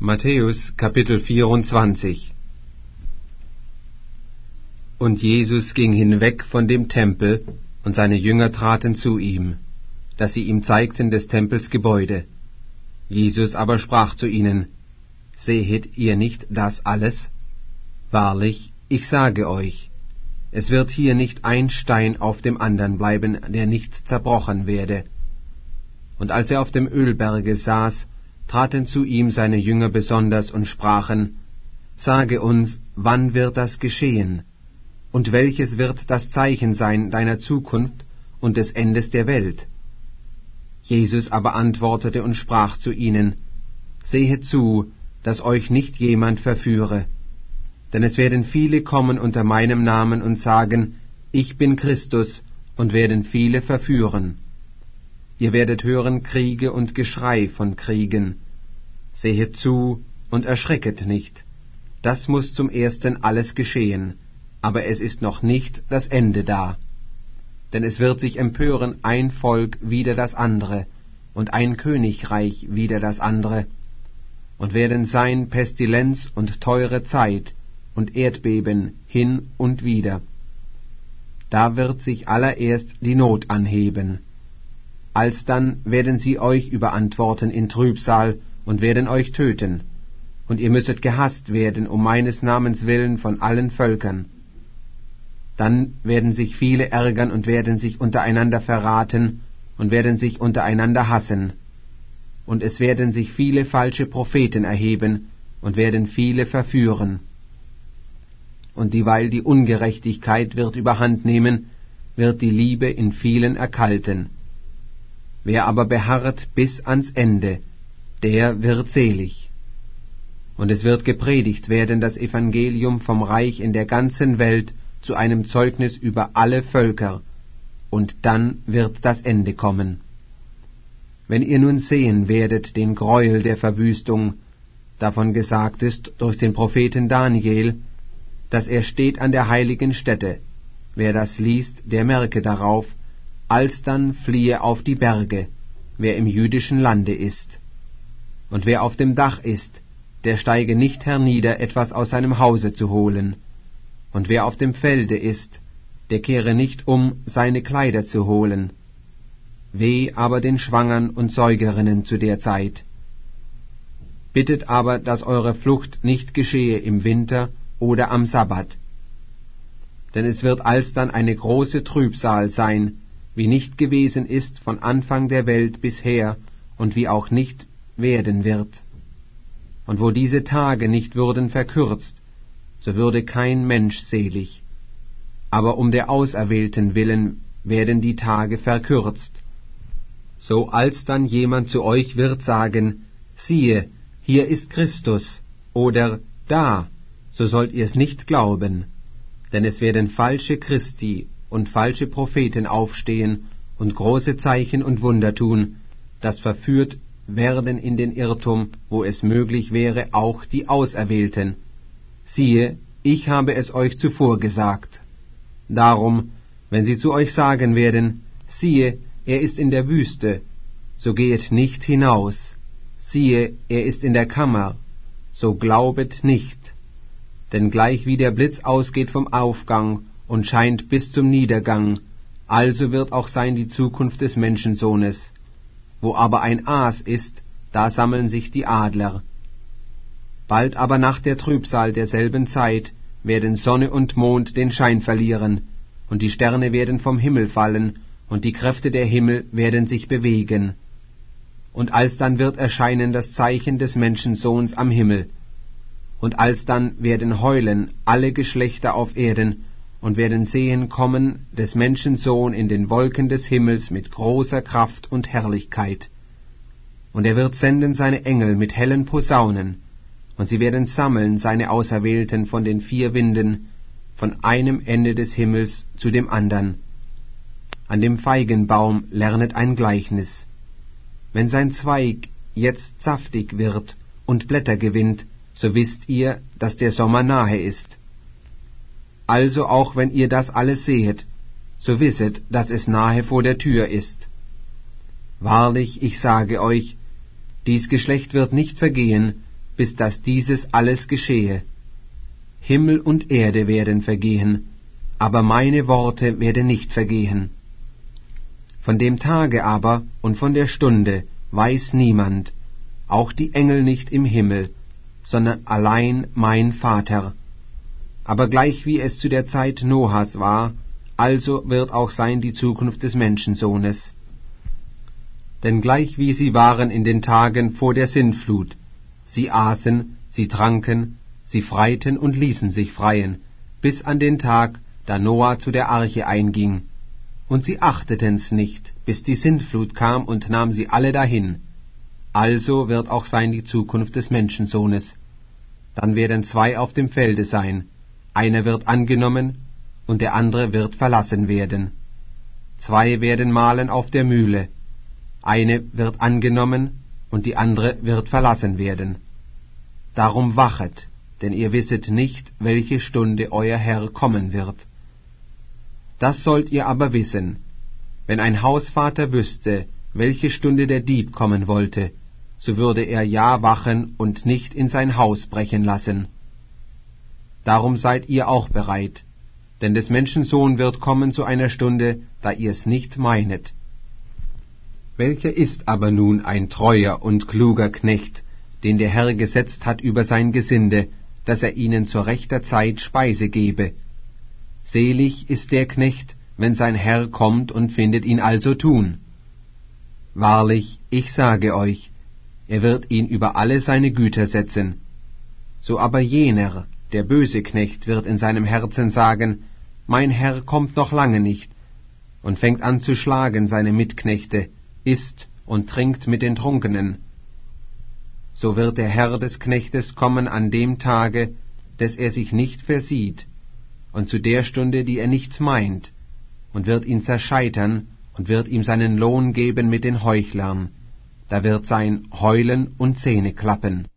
Matthäus Kapitel 24. Und Jesus ging hinweg von dem Tempel, und seine Jünger traten zu ihm, dass sie ihm zeigten des Tempels Gebäude. Jesus aber sprach zu ihnen: Sehet ihr nicht das alles? Wahrlich, ich sage euch, es wird hier nicht ein Stein auf dem andern bleiben, der nicht zerbrochen werde. Und als er auf dem Ölberge saß, traten zu ihm seine Jünger besonders und sprachen: Sage uns, wann wird das geschehen? Und welches wird das Zeichen sein deiner Zukunft und des Endes der Welt? Jesus aber antwortete und sprach zu ihnen: Sehet zu, dass euch nicht jemand verführe. Denn es werden viele kommen unter meinem Namen und sagen: Ich bin Christus, und werden viele verführen. Ihr werdet hören Kriege und Geschrei von Kriegen. Sehet zu und erschrecket nicht. Das muß zum Ersten alles geschehen, aber es ist noch nicht das Ende da. Denn es wird sich empören ein Volk wider das andere, und ein Königreich wider das andere, und werden sein Pestilenz und teure Zeit und Erdbeben hin und wieder. Da wird sich allererst die Not anheben. Alsdann werden sie euch überantworten in Trübsal und werden euch töten, und ihr müsset gehasst werden um meines Namens willen von allen Völkern. Dann werden sich viele ärgern und werden sich untereinander verraten und werden sich untereinander hassen. Und es werden sich viele falsche Propheten erheben und werden viele verführen. Und dieweil die Ungerechtigkeit wird überhand nehmen, wird die Liebe in vielen erkalten. Wer aber beharrt bis ans Ende, der wird selig. Und es wird gepredigt werden das Evangelium vom Reich in der ganzen Welt zu einem Zeugnis über alle Völker, und dann wird das Ende kommen. Wenn ihr nun sehen werdet den Greuel der Verwüstung, davon gesagt ist durch den Propheten Daniel, dass er steht an der heiligen Stätte, wer das liest, der merke darauf, alsdann fliehe auf die Berge, wer im jüdischen Lande ist. Und wer auf dem Dach ist, der steige nicht hernieder, etwas aus seinem Hause zu holen. Und wer auf dem Felde ist, der kehre nicht um, seine Kleider zu holen. Weh aber den Schwangern und Säugerinnen zu der Zeit. Bittet aber, dass eure Flucht nicht geschehe im Winter oder am Sabbat. Denn es wird alsdann eine große Trübsal sein, wie nicht gewesen ist von Anfang der Welt bisher und wie auch nicht werden wird. Und wo diese Tage nicht würden verkürzt, so würde kein Mensch selig. Aber um der Auserwählten willen werden die Tage verkürzt. So alsdann jemand zu euch wird sagen: Siehe, hier ist Christus, oder da, so sollt ihr's nicht glauben. Denn es werden falsche Christi und falsche Propheten aufstehen und große Zeichen und Wunder tun, dass verführt werden in den Irrtum, wo es möglich wäre, auch die Auserwählten. Siehe, ich habe es euch zuvor gesagt. Darum, wenn sie zu euch sagen werden: Siehe, er ist in der Wüste, so gehet nicht hinaus. Siehe, er ist in der Kammer, so glaubet nicht. Denn gleich wie der Blitz ausgeht vom Aufgang und scheint bis zum Niedergang, also wird auch sein die Zukunft des Menschensohnes. Wo aber ein Aas ist, da sammeln sich die Adler. Bald aber nach der Trübsal derselben Zeit werden Sonne und Mond den Schein verlieren, und die Sterne werden vom Himmel fallen, und die Kräfte der Himmel werden sich bewegen. Und alsdann wird erscheinen das Zeichen des Menschensohns am Himmel. Und alsdann werden heulen alle Geschlechter auf Erden, und werden sehen kommen des Menschensohn in den Wolken des Himmels mit großer Kraft und Herrlichkeit. Und er wird senden seine Engel mit hellen Posaunen, und sie werden sammeln seine Auserwählten von den 4 Winden, von einem Ende des Himmels zu dem andern. An dem Feigenbaum lernet ein Gleichnis. Wenn sein Zweig jetzt saftig wird und Blätter gewinnt, so wisst ihr, dass der Sommer nahe ist. Also auch wenn ihr das alles sehet, so wisset, dass es nahe vor der Tür ist. Wahrlich, ich sage euch, dies Geschlecht wird nicht vergehen, bis dass dieses alles geschehe. Himmel und Erde werden vergehen, aber meine Worte werden nicht vergehen. Von dem Tage aber und von der Stunde weiß niemand, auch die Engel nicht im Himmel, sondern allein mein Vater. Aber gleich wie es zu der Zeit Noahs war, also wird auch sein die Zukunft des Menschensohnes. Denn gleich wie sie waren in den Tagen vor der Sintflut, sie aßen, sie tranken, sie freiten und ließen sich freien, bis an den Tag, da Noah zu der Arche einging. Und sie achteten's nicht, bis die Sintflut kam und nahm sie alle dahin. Also wird auch sein die Zukunft des Menschensohnes. Dann werden zwei auf dem Felde sein, einer wird angenommen, und der andere wird verlassen werden. Zwei werden mahlen auf der Mühle, eine wird angenommen, und die andere wird verlassen werden. Darum wachet, denn ihr wisset nicht, welche Stunde euer Herr kommen wird. Das sollt ihr aber wissen, wenn ein Hausvater wüsste, welche Stunde der Dieb kommen wollte, so würde er ja wachen und nicht in sein Haus brechen lassen. Darum seid ihr auch bereit, denn des Menschen Sohn wird kommen zu einer Stunde, da ihr es nicht meinet. Welcher ist aber nun ein treuer und kluger Knecht, den der Herr gesetzt hat über sein Gesinde, dass er ihnen zur rechter Zeit Speise gebe? Selig ist der Knecht, wenn sein Herr kommt und findet ihn also tun. Wahrlich, ich sage euch, er wird ihn über alle seine Güter setzen. So aber jener, der böse Knecht, wird in seinem Herzen sagen, mein Herr kommt noch lange nicht, und fängt an zu schlagen seine Mitknechte, isst und trinkt mit den Trunkenen. So wird der Herr des Knechtes kommen an dem Tage, des er sich nicht versieht, und zu der Stunde, die er nicht meint, und wird ihn zerscheitern und wird ihm seinen Lohn geben mit den Heuchlern. Da wird sein Heulen und Zähneklappen.